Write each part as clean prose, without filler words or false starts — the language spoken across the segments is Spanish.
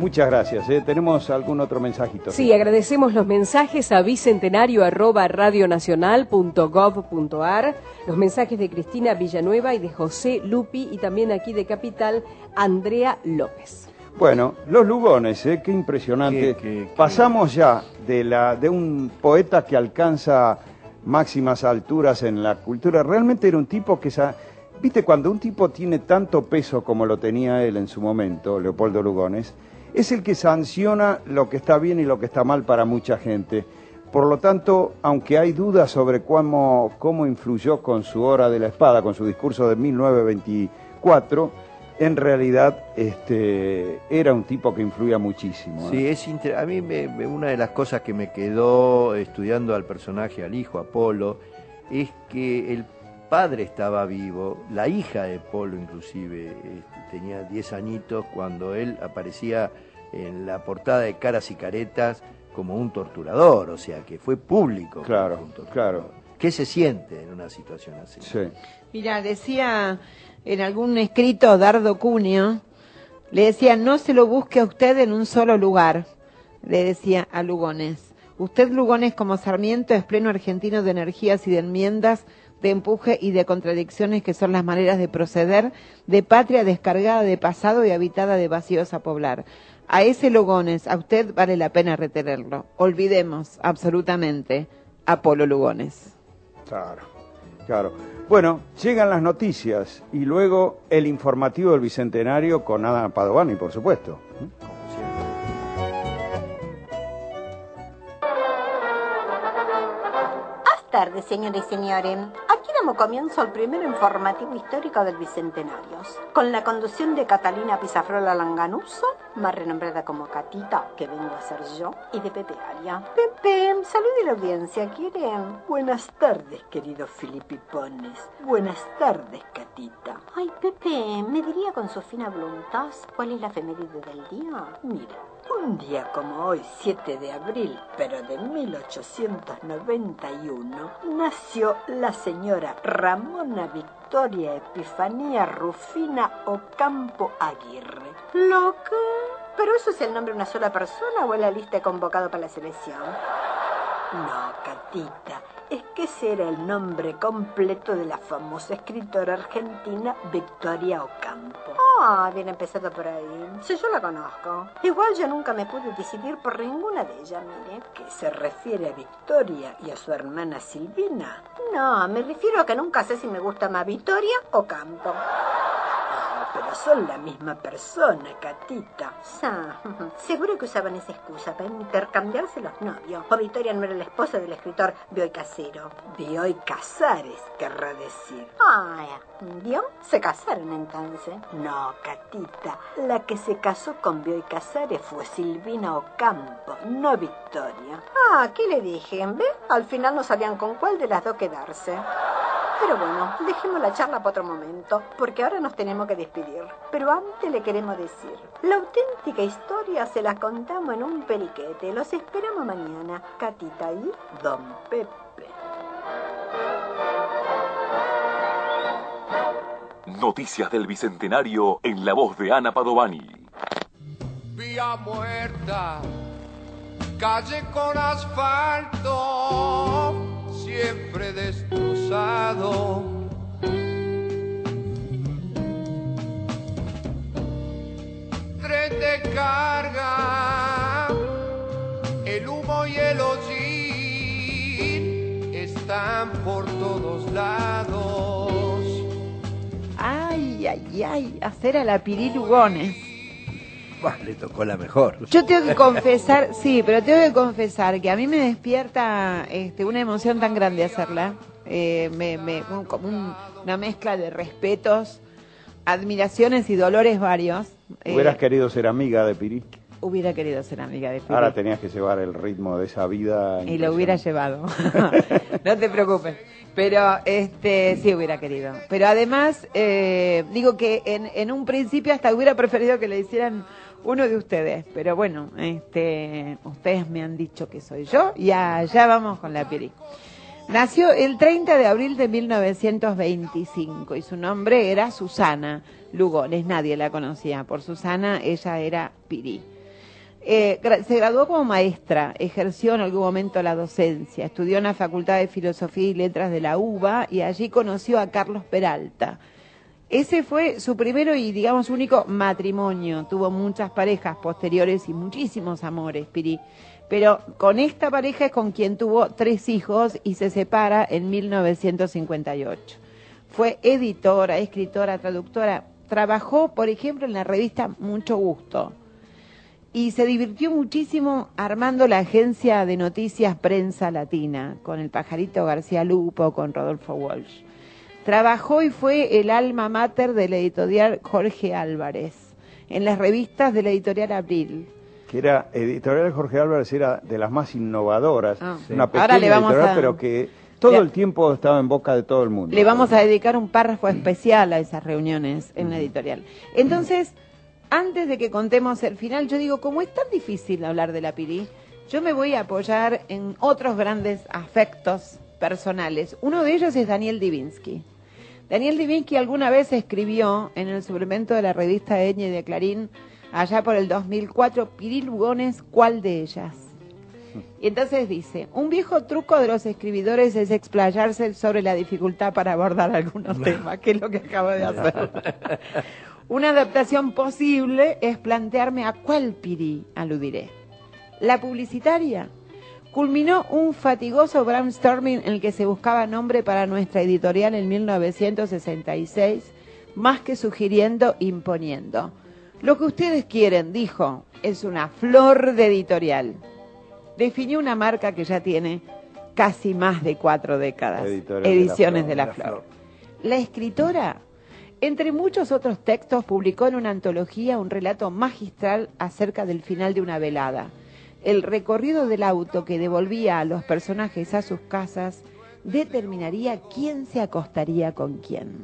Muchas gracias. ¿Tenemos algún otro mensajito? Sí, agradecemos los mensajes a bicentenario@radionacional.gov.ar, los mensajes de Cristina Villanueva y de José Lupi, y también aquí de Capital, Andrea López. Bueno, los Lugones, qué impresionante. Pasamos ya de un poeta que alcanza máximas alturas en la cultura. Realmente era un tipo que... Viste, cuando un tipo tiene tanto peso como lo tenía él en su momento, Leopoldo Lugones, es el que sanciona lo que está bien y lo que está mal para mucha gente. Por lo tanto, aunque hay dudas sobre cómo influyó con su Hora de la Espada, con su discurso de 1924, en realidad era un tipo que influía muchísimo. Sí, a mí una de las cosas que me quedó estudiando al personaje, al hijo Apolo, es que el padre estaba vivo, la hija de Apolo inclusive tenía 10 añitos cuando él aparecía en la portada de Caras y Caretas como un torturador, o sea que fue público. Claro, claro. ¿Qué se siente en una situación así? Sí. Mira, decía en algún escrito Dardo Cuneo, le decía, no se lo busque a usted en un solo lugar, le decía a Lugones. Usted, Lugones, como Sarmiento, es pleno argentino de energías y de enmiendas, de empuje y de contradicciones que son las maneras de proceder, de patria descargada de pasado y habitada de vacíos a poblar. A ese Lugones, a usted vale la pena retenerlo. Olvidemos, absolutamente, Apolo Lugones. Claro, claro. Bueno, llegan las noticias y luego el informativo del Bicentenario con Ana Padovani, por supuesto. Buenas tardes, señores y señores. Aquí damos comienzo al primer informativo histórico del Bicentenario, con la conducción de Catalina Pizafrola Langanuso, más renombrada como Catita, que vengo a ser yo, y de Pepe Aria. Pepe, salude a la audiencia, ¿quieren? Buenas tardes, queridos filipipones. Buenas tardes, Catita. Ay, Pepe, ¿me diría con su fina voluntad cuál es la efeméride del día? Mira, un día como hoy, 7 de abril, pero de 1891, nació la señora Ramona Victoria Epifanía Rufina Ocampo Aguirre. ¿Loca? ¿Pero eso es el nombre de una sola persona o es la lista de convocado para la selección? No, Catita, es que ese era el nombre completo de la famosa escritora argentina Victoria Ocampo. Ah, bien empezado por ahí. Si yo la conozco. Igual yo nunca me pude decidir por ninguna de ellas, mire. ¿Que se refiere a Victoria y a su hermana Silvina? No, me refiero a que nunca sé si me gusta más Victoria o Campo. Pero son la misma persona, Catita. Seguro que usaban esa excusa para intercambiarse los novios. O Victoria no era la esposa del escritor Bioy Casero. Bioy Casares, querrá decir. ¿Vio? ¿Se casaron entonces? No, Catita. La que se casó con Bioy Casares fue Silvina Ocampo, no Victoria. ¿Qué le dije? ¿Ve? Al final no sabían con cuál de las dos quedarse. Pero bueno, dejemos la charla para otro momento, porque ahora nos tenemos que despedir. Pero antes le queremos decir, la auténtica historia se la contamos en un periquete. Los esperamos mañana, Catita y Don Pepe. Noticias del Bicentenario en la voz de Ana Padovani. Vía muerta, calle con asfalto, siempre destrozado. Tren de carga, el humo y el hollín están por todos lados. Ay, ay, ay, hacer a la Piri Lugones. Le tocó la mejor. Yo tengo que confesar, sí, pero tengo que confesar que a mí me despierta una emoción tan grande hacerla. Como una mezcla de respetos, admiraciones y dolores varios. ¿Hubieras querido ser amiga de Piri? Hubiera querido ser amiga de Piri. Ahora tenías que llevar el ritmo de esa vida. Y lo hubiera llevado. No te preocupes. Pero sí hubiera querido. Pero además, digo que en un principio hasta hubiera preferido que le hicieran uno de ustedes. Pero bueno, ustedes me han dicho que soy yo y allá vamos con la Piri. Nació el 30 de abril de 1925 y su nombre era Susana Lugones. Nadie la conocía por Susana, ella era Piri. Se graduó como maestra, ejerció en algún momento la docencia, estudió en la Facultad de Filosofía y Letras de la UBA y allí conoció a Carlos Peralta. Ese fue su primero y, digamos, único matrimonio. Tuvo muchas parejas posteriores y muchísimos amores, Pirí. Pero con esta pareja es con quien tuvo 3 hijos y se separa en 1958. Fue editora, escritora, traductora. Trabajó, por ejemplo, en la revista Mucho Gusto. Y se divirtió muchísimo armando la agencia de noticias Prensa Latina, con el Pajarito García Lupo, con Rodolfo Walsh. Trabajó y fue el alma mater de la editorial Jorge Álvarez, en las revistas de la editorial Abril. Que era, editorial Jorge Álvarez era de las más innovadoras, sí. Una pequeña editorial, pero que todo el tiempo estaba en boca de todo el mundo. Le vamos a dedicar un párrafo especial a esas reuniones en la editorial. Entonces, antes de que contemos el final, yo digo, como es tan difícil hablar de la Pirí, yo me voy a apoyar en otros grandes afectos personales. Uno de ellos es Daniel Divinsky. Daniel Divinsky alguna vez escribió en el suplemento de la revista Eñe de Clarín, allá por el 2004, Pirí Lugones, ¿cuál de ellas? Y entonces dice, un viejo truco de los escribidores es explayarse sobre la dificultad para abordar algunos temas, que es lo que acabo de hacer. Una adaptación posible es plantearme a cuál Pirí aludiré. La publicitaria culminó un fatigoso brainstorming en el que se buscaba nombre para nuestra editorial en 1966, más que sugiriendo, imponiendo. Lo que ustedes quieren, dijo, es una flor de editorial. Definió una marca que ya tiene casi más de 4 décadas, Ediciones de la Flor. La escritora, entre muchos otros textos, publicó en una antología un relato magistral acerca del final de una velada. El recorrido del auto que devolvía a los personajes a sus casas determinaría quién se acostaría con quién.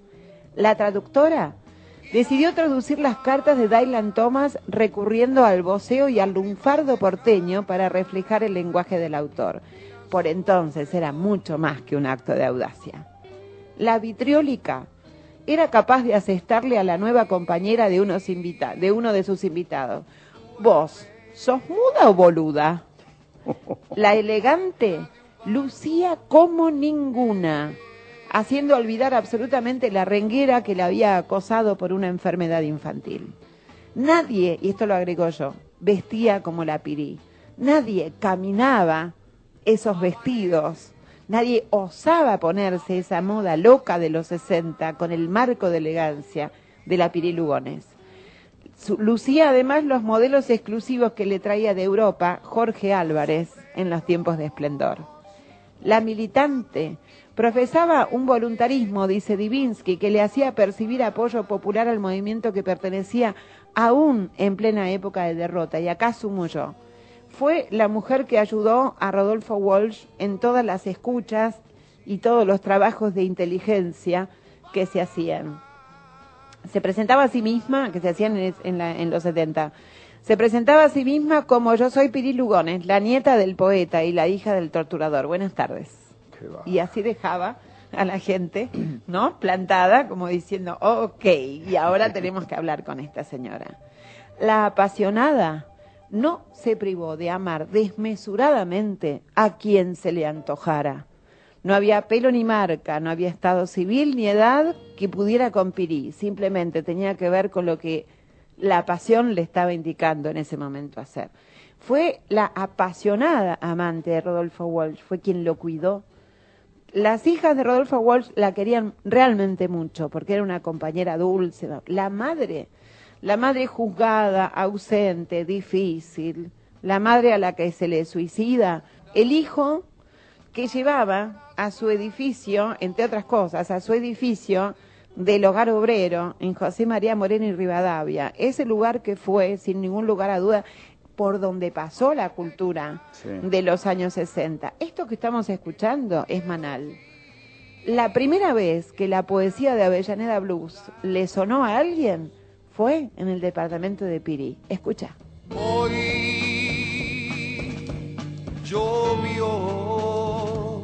La traductora decidió traducir las cartas de Dylan Thomas recurriendo al voceo y al lunfardo porteño para reflejar el lenguaje del autor. Por entonces era mucho más que un acto de audacia. La vitriólica era capaz de asestarle a la nueva compañera de uno de sus invitados. ¿Vos sos muda o boluda? La elegante lucía como ninguna, haciendo olvidar absolutamente la renguera que la había acosado por una enfermedad infantil. Nadie, y esto lo agrego yo, vestía como la Pirí. Nadie caminaba esos vestidos. Nadie osaba ponerse esa moda loca de los 60 con el marco de elegancia de la Pirí Lugones. Lucía además los modelos exclusivos que le traía de Europa Jorge Álvarez en los tiempos de esplendor. La militante profesaba un voluntarismo, dice Divinsky, que le hacía percibir apoyo popular al movimiento que pertenecía aún en plena época de derrota, y acá sumo yo. Fue la mujer que ayudó a Rodolfo Walsh en todas las escuchas y todos los trabajos de inteligencia que se hacían. Se presentaba a sí misma, que se hacían en los 70, se presentaba a sí misma como yo soy Pirí Lugones, la nieta del poeta y la hija del torturador. Buenas tardes. Y así dejaba a la gente, ¿no?, plantada, como diciendo, ok, y ahora tenemos que hablar con esta señora. La apasionada no se privó de amar desmesuradamente a quien se le antojara. No había pelo ni marca, no había estado civil ni edad que pudiera con Pirí. Simplemente tenía que ver con lo que la pasión le estaba indicando en ese momento hacer. Fue la apasionada amante de Rodolfo Walsh, fue quien lo cuidó. Las hijas de Rodolfo Walsh la querían realmente mucho porque era una compañera dulce. La madre juzgada, ausente, difícil, la madre a la que se le suicida, el hijo que llevaba a su edificio, entre otras cosas, a su edificio del Hogar Obrero en José María Moreno y Rivadavia, ese lugar que fue, sin ningún lugar a duda, por donde pasó la cultura de los años 60. Esto que estamos escuchando es Manal. La primera vez que la poesía de Avellaneda Blues le sonó a alguien fue en el departamento de Pirí. Escucha. Hoy llovió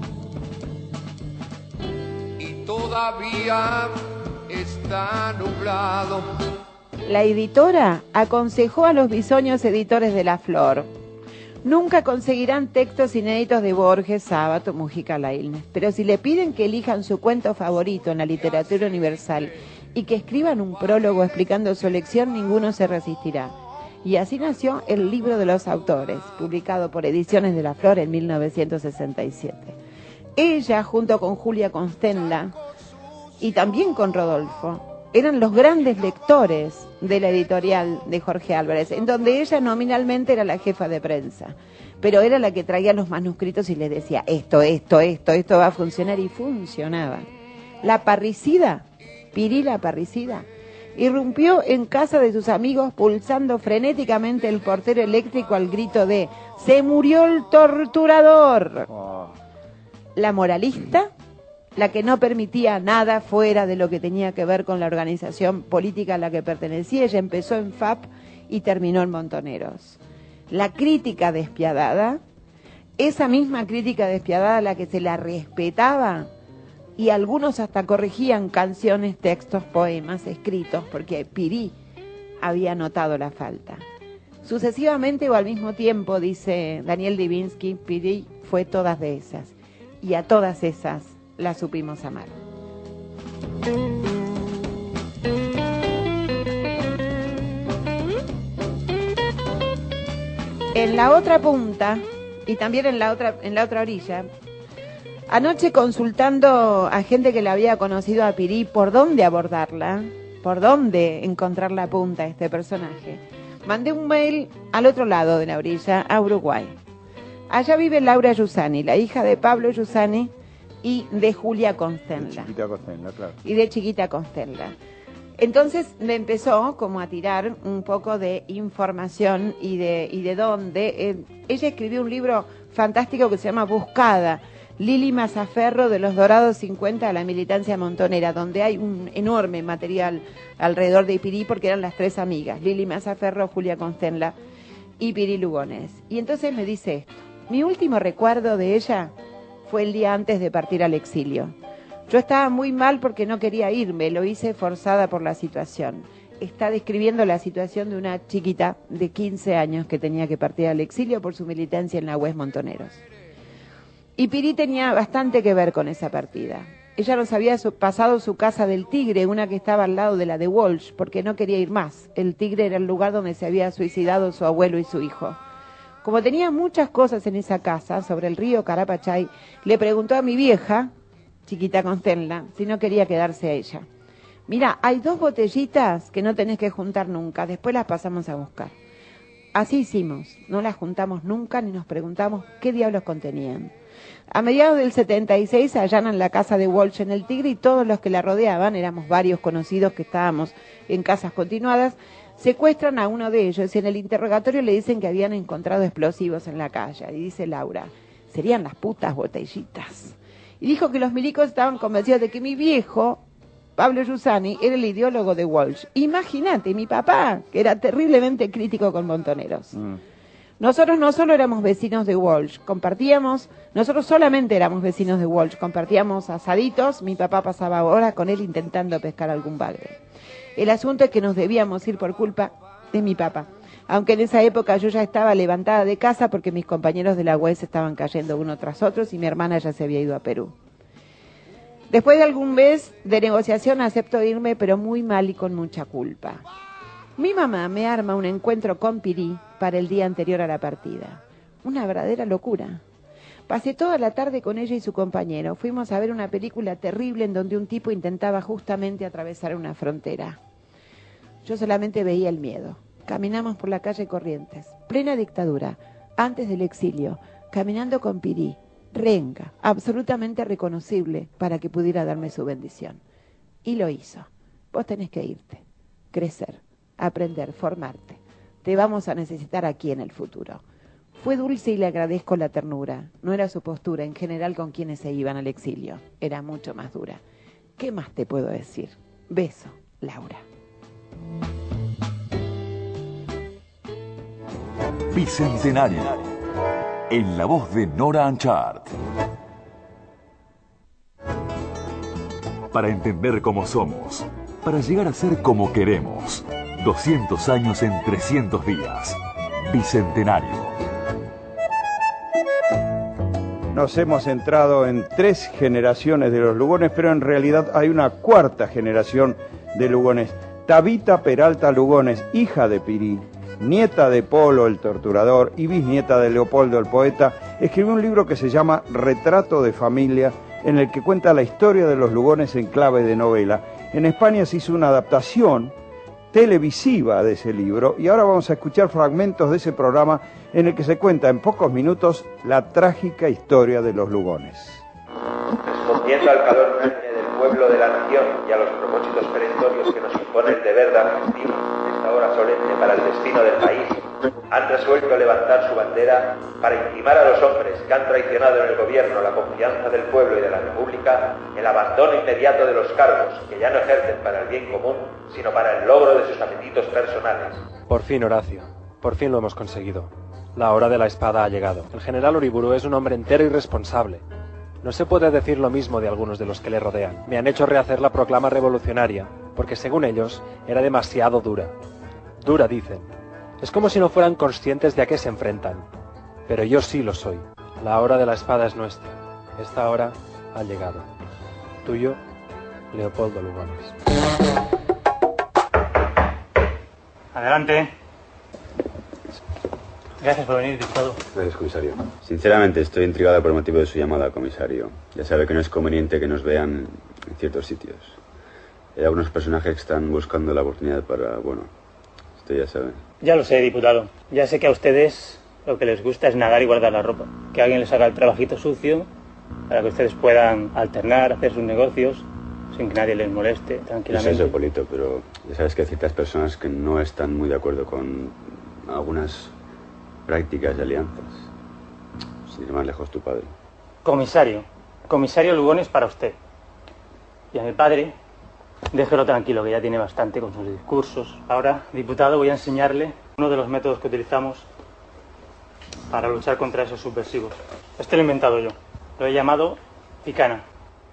y todavía está nublado. la editora aconsejó a los bisoños editores de La Flor: nunca conseguirán textos inéditos de Borges, Sábato, Mujica, Laínez, pero si le piden que elijan su cuento favorito en la literatura universal y que escriban un prólogo explicando su elección, ninguno se resistirá. Y así nació El Libro de los Autores, publicado por Ediciones de La Flor en 1967. Ella, junto con Julia Constenla y también con Rodolfo, eran los grandes lectores de la editorial de Jorge Álvarez, en donde ella nominalmente era la jefa de prensa, pero era la que traía los manuscritos y les decía: esto va a funcionar, y funcionaba. La parricida, Pirila Parricida, irrumpió en casa de sus amigos pulsando frenéticamente el portero eléctrico al grito de ¡se murió el torturador! La moralista, la que no permitía nada fuera de lo que tenía que ver con la organización política a la que pertenecía. Ella empezó en FAP y terminó en Montoneros. La crítica despiadada, esa misma crítica despiadada a la que se la respetaba, y algunos hasta corregían canciones, textos, poemas escritos, porque Pirí había notado la falta. Sucesivamente o al mismo tiempo, dice Daniel Divinsky, Pirí fue todas de esas, y a todas esas la supimos amar. En la otra punta, y también en la otra orilla, anoche consultando a gente que la había conocido a Pirí por dónde abordarla, por dónde encontrar la punta a este personaje, mandé un mail al otro lado de la orilla, a Uruguay. Allá vive Laura Giussani, la hija de Pablo Giussani y de Julia Constenla. Chiquita Constenla, claro. Y de Chiquita Constenla. Entonces me empezó como a tirar un poco de información y de dónde. Ella escribió un libro fantástico que se llama Buscada, Lili Mazzaferro, de los Dorados 50 a la militancia montonera, donde hay un enorme material alrededor de Pirí, porque eran las tres amigas, Lili Mazzaferro, Julia Constenla y Pirí Lugones. Y entonces me dice esto: mi último recuerdo de ella fue el día antes de partir al exilio. Yo estaba muy mal porque no quería irme, lo hice forzada por la situación. Está describiendo la situación de una chiquita de 15 años que tenía que partir al exilio por su militancia en la UES Montoneros. Y Pirí tenía bastante que ver con esa partida. Ella nos había pasado su casa del Tigre, una que estaba al lado de la de Walsh, porque no quería ir más. El Tigre era el lugar donde se había suicidado su abuelo y su hijo. Como tenía muchas cosas en esa casa, sobre el río Carapachay, le preguntó a mi vieja, Chiquita Constenla, si no quería quedarse a ella. Mira, hay 2 botellitas que no tenés que juntar nunca, después las pasamos a buscar. Así hicimos, no las juntamos nunca ni nos preguntamos qué diablos contenían. A mediados del 76 allanan la casa de Walsh en el Tigre y todos los que la rodeaban, éramos varios conocidos que estábamos en casas continuadas, secuestran a uno de ellos y en el interrogatorio le dicen que habían encontrado explosivos en la calle. Y dice Laura: serían las putas botellitas. Y dijo que los milicos estaban convencidos de que mi viejo, Pablo Giussani, era el ideólogo de Walsh. Imagínate, mi papá, que era terriblemente crítico con Montoneros. Nosotros no solo éramos vecinos de Walsh, nosotros solamente éramos vecinos de Walsh, compartíamos asaditos, mi papá pasaba horas con él intentando pescar algún bagre. El asunto es que nos debíamos ir por culpa de mi papá, aunque en esa época yo ya estaba levantada de casa porque mis compañeros de la UES estaban cayendo uno tras otros y mi hermana ya se había ido a Perú. Después de algún mes de negociación acepto irme, pero muy mal y con mucha culpa. Mi mamá me arma un encuentro con Pirí para el día anterior a la partida. Una verdadera locura. Pasé toda la tarde con ella y su compañero. Fuimos a ver una película terrible en donde un tipo intentaba justamente atravesar una frontera. Yo solamente veía el miedo. Caminamos por la calle Corrientes, plena dictadura, antes del exilio, caminando con Pirí, renga, absolutamente reconocible para que pudiera darme su bendición. Y lo hizo. Vos tenés que irte, crecer, aprender, formarte. Te vamos a necesitar aquí en el futuro. Fue dulce y le agradezco la ternura. No era su postura en general con quienes se iban al exilio. Era mucho más dura. ¿Qué más te puedo decir? Beso, Laura. Bicentenario, en la voz de Nora Anchart. Para entender cómo somos, para llegar a ser como queremos. 200 años en 300 días. Bicentenario. Nos hemos centrado en 3 generaciones de los Lugones, pero en realidad hay una 4ª generación de Lugones. Tabita Peralta Lugones, hija de Pirí, nieta de Polo el torturador y bisnieta de Leopoldo el poeta, escribió un libro que se llama Retrato de familia, en el que cuenta la historia de los Lugones en clave de novela. En España se hizo una adaptación televisiva de ese libro y ahora vamos a escuchar fragmentos de ese programa en el que se cuenta en pocos minutos la trágica historia de los Lugones. Respondiendo al calor unánime del pueblo de la nación y a los propósitos perentorios que nos impone el deber dar testigo de esta hora solemne para el destino del país, han resuelto levantar su bandera para intimar a los hombres que han traicionado en el gobierno la confianza del pueblo y de la república el abandono inmediato de los cargos que ya no ejercen para el bien común, sino para el logro de sus apetitos personales. Por fin, Horacio, por fin lo hemos conseguido. La hora de la espada ha llegado. El general Uriburu es un hombre entero y responsable. No se puede decir lo mismo de algunos de los que le rodean. Me han hecho rehacer la proclama revolucionaria, porque según ellos era demasiado dura. Dura, dicen. Es como si no fueran conscientes de a qué se enfrentan. Pero yo sí lo soy. La hora de la espada es nuestra. Esta hora ha llegado. Tuyo, Leopoldo Lugones. Adelante. Gracias por venir, diputado. Gracias, comisario. Sinceramente estoy intrigado por el motivo de su llamada, comisario. Ya sabe que no es conveniente que nos vean en ciertos sitios. Hay algunos personajes que están buscando la oportunidad para, bueno, usted ya sabe. Ya lo sé, diputado. Ya sé que a ustedes lo que les gusta es nadar y guardar la ropa. Que alguien les haga el trabajito sucio para que ustedes puedan alternar, hacer sus negocios sin que nadie les moleste, tranquilamente. No sé eso, Polito, pero ya sabes que hay ciertas personas que no están muy de acuerdo con algunas prácticas y alianzas. Sin ir más lejos, tu padre. Comisario Lugones para usted. Y a mi padre, déjelo tranquilo, que ya tiene bastante con sus discursos. Ahora, diputado, voy a enseñarle uno de los métodos que utilizamos para luchar contra esos subversivos. Este lo he inventado yo. Lo he llamado picana.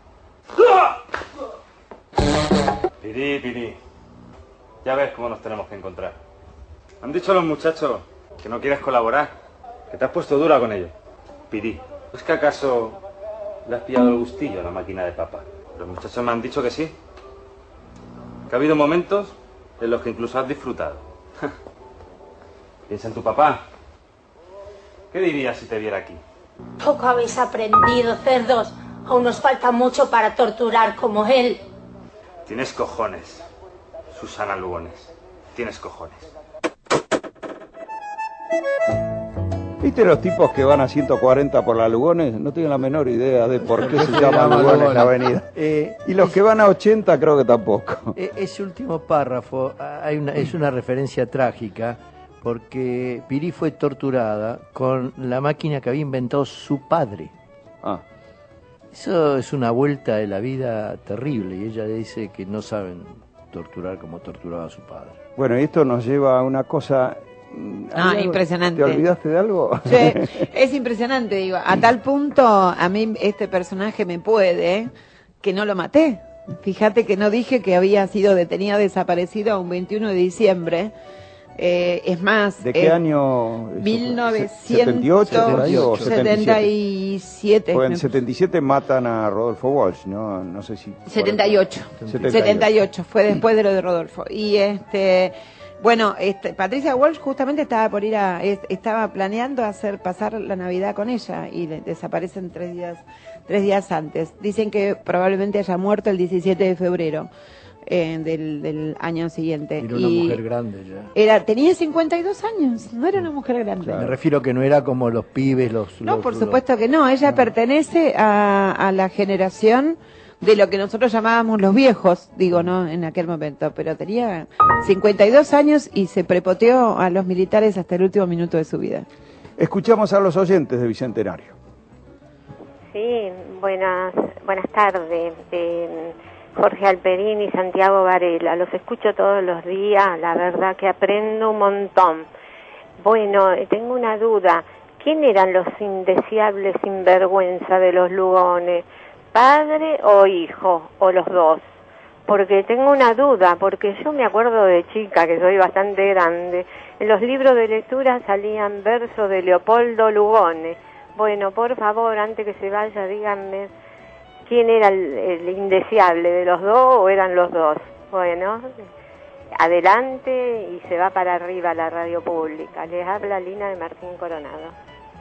Pirí. Ya ves cómo nos tenemos que encontrar. Han dicho los muchachos que no quieres colaborar, que te has puesto dura con ellos. Pirí, ¿es que acaso le has pillado el gustillo a la máquina de papa? Los muchachos me han dicho que sí. Que ha habido momentos en los que incluso has disfrutado. Piensa en tu papá. ¿Qué dirías si te viera aquí? Poco habéis aprendido, cerdos. Aún nos falta mucho para torturar como él. Tienes cojones, Susana Lugones. Tienes cojones. ¿Viste los tipos que van a 140 por la Lugones? No tienen la menor idea de por qué se llama Lugones la avenida. Y los que van a 80 creo que tampoco. Ese último párrafo es una referencia trágica, porque Pirí fue torturada con la máquina que había inventado su padre. Eso es una vuelta de la vida terrible, y ella dice que no saben torturar como torturaba a su padre. Bueno, y esto nos lleva a una cosa... impresionante. ¿Te olvidaste de algo? Sí, es impresionante, digo. A tal punto, a mí este personaje me puede que no lo maté. Fíjate que no dije que había sido detenida, desaparecida un 21 de diciembre. Es más... ¿De qué año? 1977. Pues en 77 matan a Rodolfo Walsh, ¿no? No sé si... 78. 78, fue después de lo de Rodolfo. Y bueno, Patricia Walsh justamente estaba planeando pasar la Navidad con ella y desaparecen 3 días antes. Dicen que probablemente haya muerto el 17 de febrero del año siguiente. Era una mujer grande ya. Tenía 52 años, no era una mujer grande. Claro. Me refiero que no era como los pibes, No, por supuesto que no, ella pertenece a la generación de lo que nosotros llamábamos los viejos, digo, ¿no? En aquel momento, pero tenía 52 años y se prepoteó a los militares hasta el último minuto de su vida. Escuchamos a los oyentes de Bicentenario. Sí, buenas tardes. Jorge Alperín y Santiago Varela. Los escucho todos los días, la verdad que aprendo un montón. Bueno, tengo una duda. ¿Quién eran los indeseables sinvergüenza de los Lugones? ¿Padre o hijo? ¿O los dos? porque tengo una duda, porque yo me acuerdo de chica, que soy bastante grande, en los libros de lectura salían versos de Leopoldo Lugones. Bueno, por favor, antes que se vaya, díganme quién era el indeseable, de los dos o eran los dos. Bueno, adelante y se va para arriba la radio pública. Les habla Lina de Martín Coronado.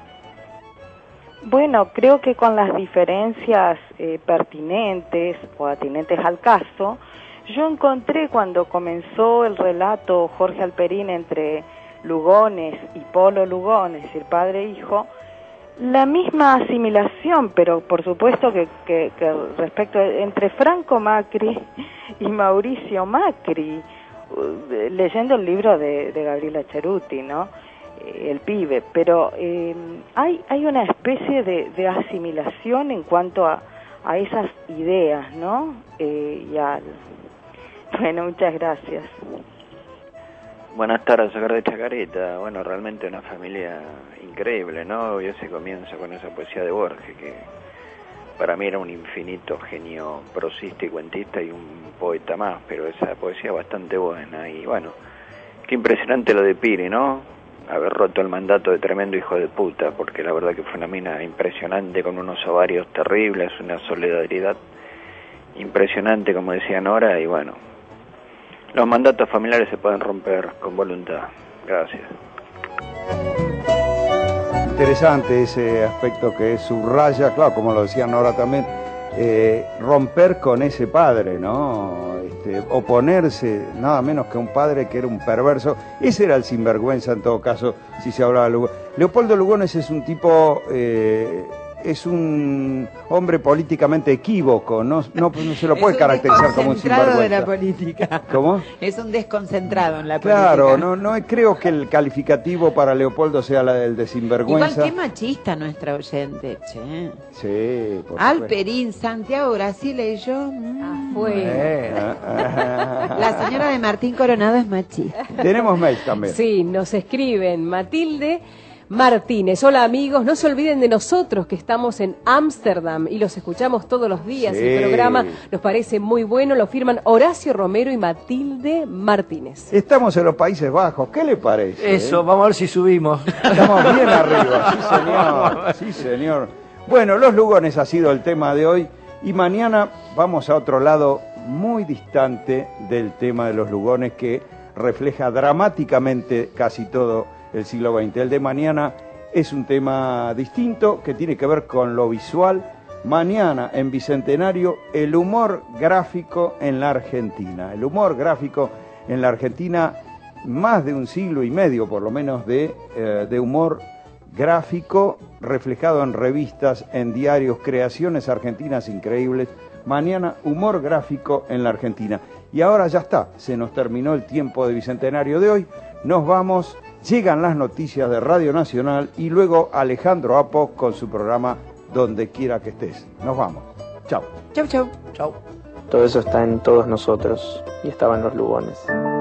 Bueno, creo que con las diferencias pertinentes o atinentes al caso, yo encontré cuando comenzó el relato Jorge Alperín entre Lugones y Polo Lugones, es decir, padre e hijo, la misma asimilación, pero por supuesto que respecto entre Franco Macri y Mauricio Macri, leyendo el libro de Gabriela Ceruti, ¿no? El pibe, pero hay una especie de asimilación en cuanto a esas ideas, ¿no? Bueno, muchas gracias. Buenas tardes, Oscar de Chacareta. Bueno, realmente una familia increíble, ¿no? Yo se comienza con esa poesía de Borges, que para mí era un infinito genio prosista y cuentista y un poeta más, pero esa poesía bastante buena. Y bueno, qué impresionante lo de Piri, ¿no? Haber roto el mandato de tremendo hijo de puta, porque la verdad que fue una mina impresionante, con unos ovarios terribles, una solidaridad impresionante, como decía Nora, y bueno, los mandatos familiares se pueden romper con voluntad. Gracias. Interesante ese aspecto que subraya, claro, como lo decía Nora también, romper con ese padre, ¿no? Oponerse, nada menos que un padre que era un perverso. Ese era el sinvergüenza en todo caso, si se hablaba de Lugones. Leopoldo Lugones es un tipo, es un hombre políticamente equívoco, no se lo puede caracterizar como un sinvergüenza. De la política. ¿Cómo? Es un desconcentrado en la política. Claro, no creo que el calificativo para Leopoldo sea el de sinvergüenza. Igual, qué machista nuestra oyente, che. Sí, por Alperín, Santiago, Graciela y yo. La señora de Martín Coronado es machista. Tenemos mails también. Sí, nos escriben Matilde Martínez. Hola amigos, no se olviden de nosotros que estamos en Ámsterdam y los escuchamos todos los días. Sí. El programa nos parece muy bueno, lo firman Horacio Romero y Matilde Martínez. Estamos en los Países Bajos, ¿qué le parece? Eso, vamos a ver si subimos. Estamos bien arriba, sí señor, sí señor. Bueno, los Lugones ha sido el tema de hoy y mañana vamos a otro lado muy distante del tema de los Lugones que refleja dramáticamente casi todo el siglo XX. El de mañana es un tema distinto que tiene que ver con lo visual. Mañana en Bicentenario, el humor gráfico en la Argentina. El humor gráfico en la Argentina, más de un siglo y medio por lo menos de humor gráfico reflejado en revistas, en diarios, creaciones argentinas increíbles. Mañana, humor gráfico en la Argentina. Y ahora ya está, se nos terminó el tiempo de Bicentenario de hoy. Nos vamos. Llegan las noticias de Radio Nacional y luego Alejandro Apo con su programa Donde Quiera que Estés. Nos vamos. Chau. Chau, chau. Chau. Todo eso está en todos nosotros y estaba en los Lugones.